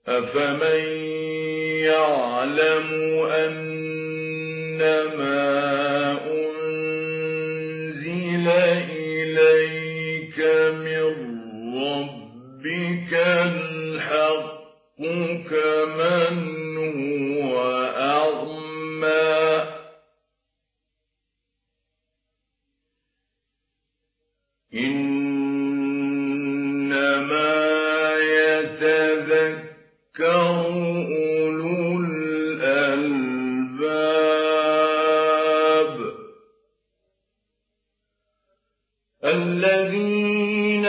أفمن يعلم أنما أنزل إليك من ربك الحق كمن هو أعمى إنما يتذكر أولو الألباب الذين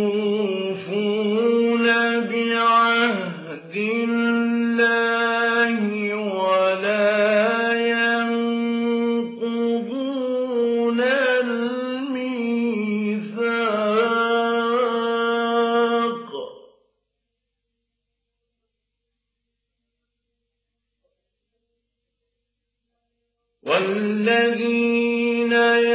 يوفون بعهد الله ولا ينقضون الميثاق والذين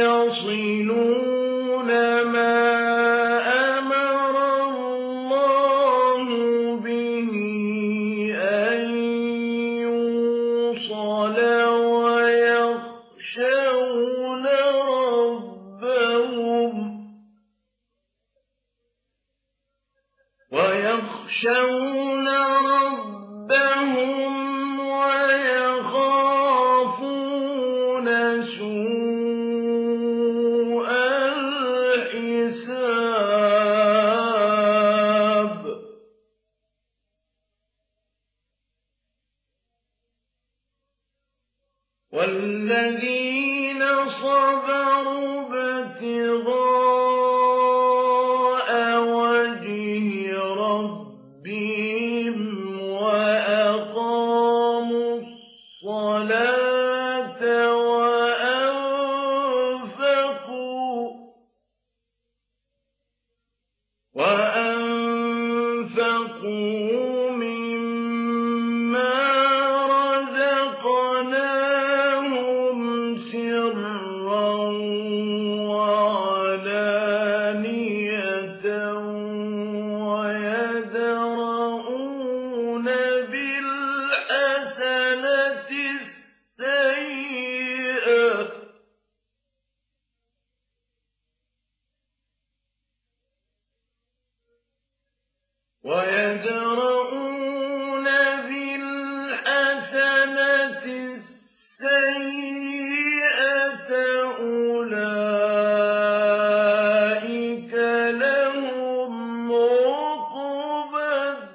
يصلون ما أمر الله به أن يوصل ويخشون ربهم ويخافون سوء الحساب والذين صبروا ابتغاء وجه ربهم وأقاموا الصلاة وأنفقوا مما رزقناهم سرا وعلانية ويدرؤون بالحسنة السيئة أولئك لهم عقبى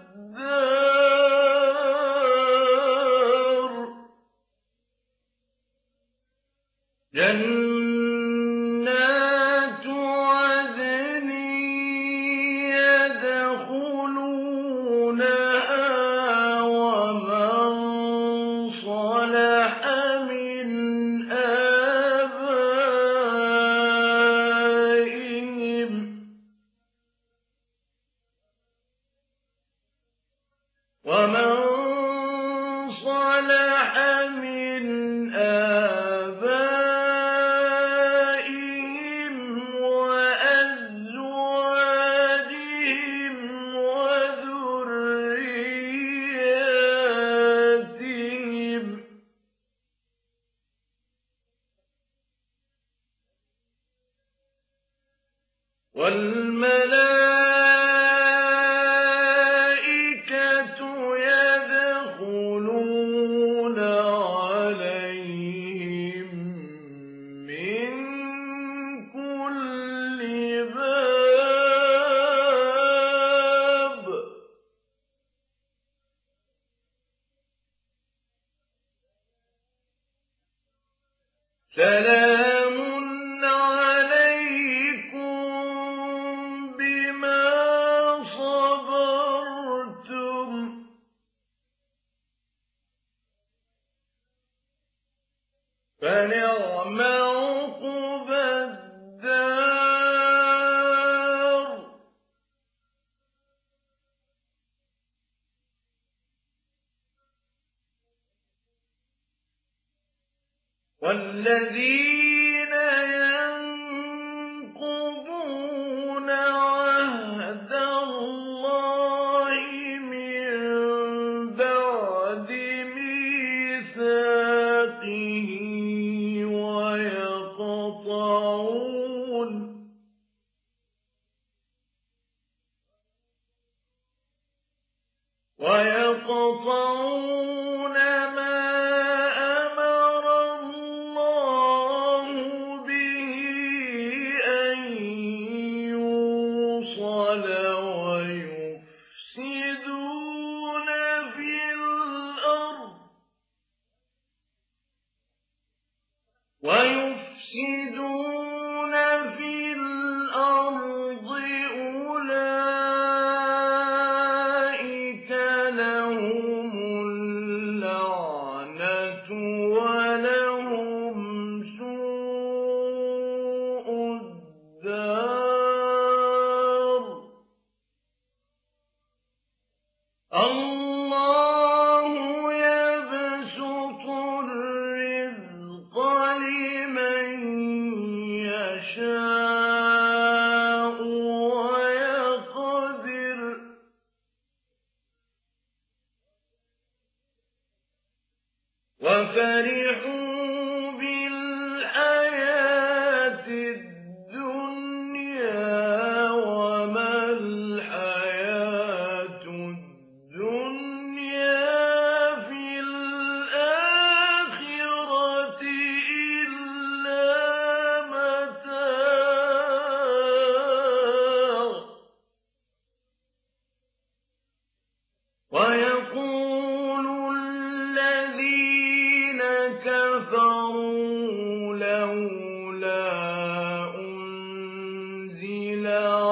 الدار جنات عدن يدخلونها ومن صلح من آبائهم وأزواجهم وذرياتهم والملائكة يدخلون عليهم من كل باب سلام عليكم بما صبرتم فنعم عقبى الدار والذين ينقضون عهد الله من ويقطعون ما أمر الله به أن يوصل ويفسدون في الأرض أولئك لهم اللعنة ولهم سوء الدار الله يبسط الرزق لمن يشاء ويقدر وفرحوا بالحياة الدنيا وما الحياة الدنيا في الآخرة إلا متاع ويقول الذين كفروا لولا أنزل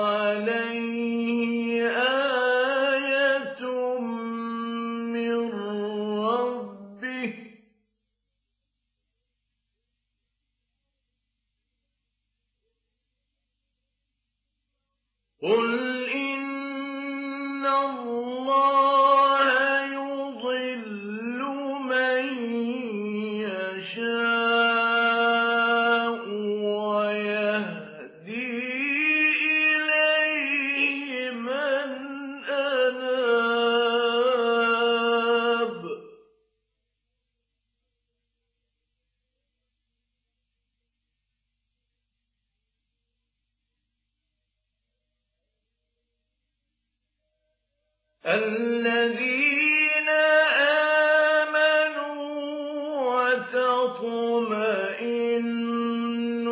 عليه آية من ربه قل إن الله يضل من يشاء ويهدي إليه من أناب الذين آمنوا وتطمئن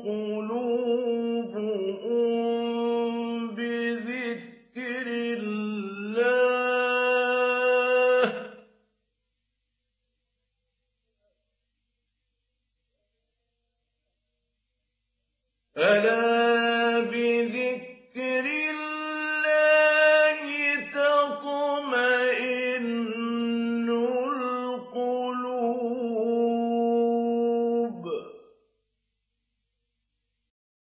قلوبهم بذكر الله ألا